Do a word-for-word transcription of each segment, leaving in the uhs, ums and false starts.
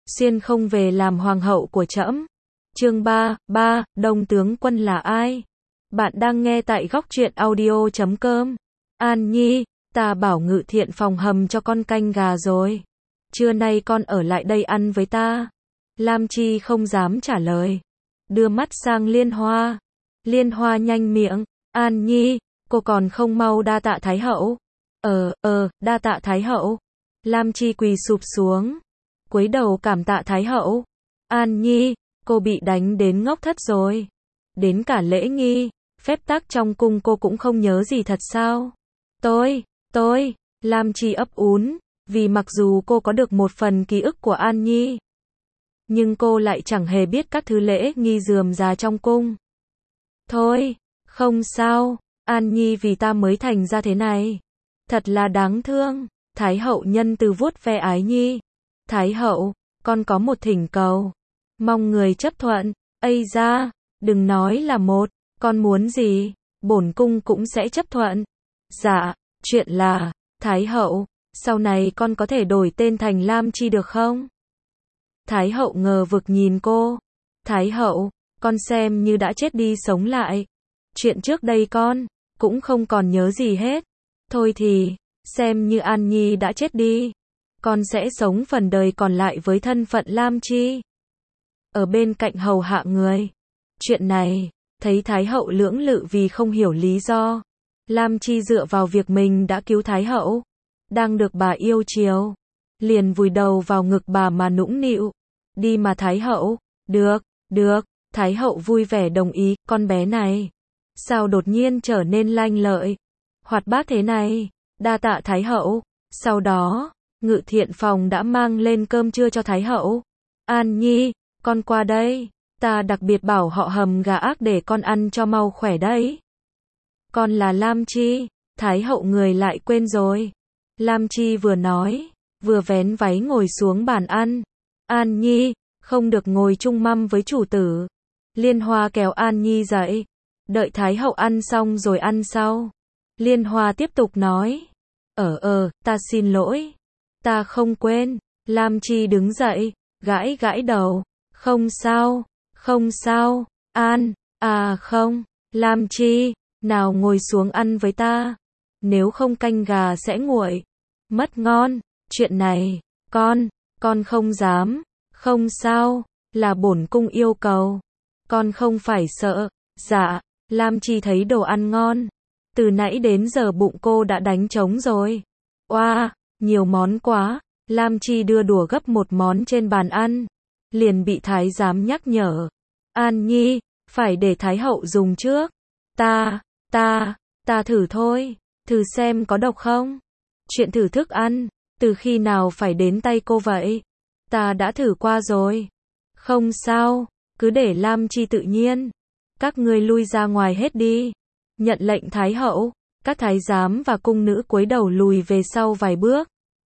xuyên không về làm hoàng hậu của trẫm. Chương ba, ba, Đông tướng quân là ai? Bạn đang nghe tại góc truyện audio chấm com. An Nhi, ta bảo Ngự Thiện phòng hầm cho con canh gà rồi. Trưa nay con ở lại đây ăn với ta. Lam Chi không dám trả lời. Đưa mắt sang Liên Hoa. Liên Hoa nhanh miệng. An Nhi, cô còn không mau đa tạ Thái hậu. Ờ, ờ, đa tạ Thái hậu. Lam Chi quỳ sụp xuống. Cúi đầu cảm tạ Thái hậu. An Nhi, cô bị đánh đến ngốc thất rồi. Đến cả lễ nghi, phép tắc trong cung cô cũng không nhớ gì thật sao? Tôi, tôi, Lam Chi ấp úng, vì mặc dù cô có được một phần ký ức của An Nhi, nhưng cô lại chẳng hề biết các thứ lễ nghi rườm rà trong cung. Thôi, không sao, An Nhi vì ta mới thành ra thế này. Thật là đáng thương. Thái hậu nhân từ vuốt ve Ái Nhi. Thái hậu, con có một thỉnh cầu. Mong người chấp thuận. Ây da, đừng nói là một, con muốn gì, bổn cung cũng sẽ chấp thuận. Dạ, chuyện là, Thái hậu, sau này con có thể đổi tên thành Lam Chi được không? Thái hậu ngờ vực nhìn cô. Thái hậu, con xem như đã chết đi sống lại. Chuyện trước đây con cũng không còn nhớ gì hết. Thôi thì, xem như An Nhi đã chết đi. Con sẽ sống phần đời còn lại với thân phận Lam Chi. Ở bên cạnh hầu hạ người. Chuyện này, thấy Thái hậu lưỡng lự vì không hiểu lý do. Lam Chi dựa vào việc mình đã cứu Thái hậu. Đang được bà yêu chiều. Liền vùi đầu vào ngực bà mà nũng nịu. Đi mà Thái hậu. Được, được. Thái hậu vui vẻ đồng ý. Con bé này, sao đột nhiên trở nên lanh lợi, hoạt bát thế này? Đa tạ Thái hậu. Sau đó, Ngự Thiện phòng đã mang lên cơm trưa cho Thái hậu. An Nhi, con qua đây. Ta đặc biệt bảo họ hầm gà ác để con ăn cho mau khỏe đấy. Con là Lam Chi. Thái hậu người lại quên rồi. Lam Chi vừa nói, vừa vén váy ngồi xuống bàn ăn. An Nhi, không được ngồi chung mâm với chủ tử. Liên Hoa kéo An Nhi dậy. Đợi Thái hậu ăn xong rồi ăn sau. Liên Hoa tiếp tục nói. Ờ ờ, ta xin lỗi. Ta không quên. Lam Chi đứng dậy, gãi gãi đầu. Không sao, không sao. An, à không. Lam Chi, nào ngồi xuống ăn với ta. Nếu không canh gà sẽ nguội. Mất ngon. Chuyện này, con, con không dám. Không sao, là bổn cung yêu cầu. Con không phải sợ. Dạ. Lam Chi thấy đồ ăn ngon. Từ nãy đến giờ bụng cô đã đánh trống rồi. Oa, wow, nhiều món quá. Lam Chi đưa đũa gấp một món trên bàn ăn. Liền bị thái giám nhắc nhở. An Nhi, phải để Thái hậu dùng trước. Ta, ta, ta thử thôi. Thử xem có độc không? Chuyện thử thức ăn, từ khi nào phải đến tay cô vậy? Ta đã thử qua rồi. Không sao, cứ để Lam Chi tự nhiên. Các ngươi lui ra ngoài hết đi. Nhận lệnh Thái hậu, các thái giám và cung nữ cúi đầu lùi về sau vài bước.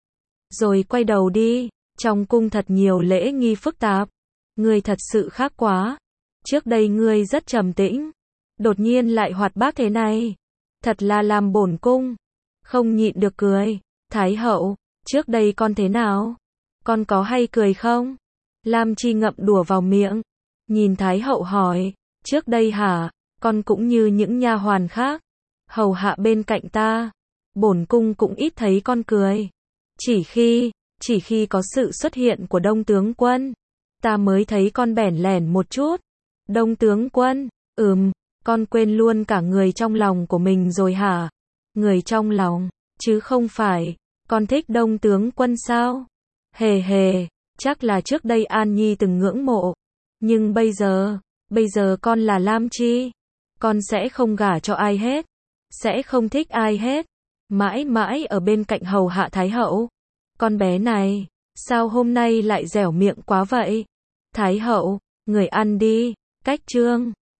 Rồi quay đầu đi. Trong cung thật nhiều lễ nghi phức tạp. Ngươi thật sự khác quá. Trước đây ngươi rất trầm tĩnh. Đột nhiên lại hoạt bát thế này. Thật là làm bổn cung không nhịn được cười. Thái hậu, trước đây con thế nào? Con có hay cười không? Lam Chi ngậm đũa vào miệng. Nhìn Thái hậu hỏi. Trước đây hả? Con cũng như những nha hoàn khác. Hầu hạ bên cạnh ta. Bổn cung cũng ít thấy con cười. Chỉ khi, chỉ khi có sự xuất hiện của Đông tướng quân. Ta mới thấy con bẽn lẽn một chút. Đông tướng quân, ừm, con quên luôn cả người trong lòng của mình rồi hả? Người trong lòng, chứ không phải, con thích Đông tướng quân sao? Hề hề, chắc là trước đây An Nhi từng ngưỡng mộ. Nhưng bây giờ, bây giờ con là Lam Chi. Con sẽ không gả cho ai hết. Sẽ không thích ai hết. Mãi mãi ở bên cạnh hầu hạ Thái hậu. Con bé này, sao hôm nay lại dẻo miệng quá vậy? Thái hậu, người ăn đi. Cách chương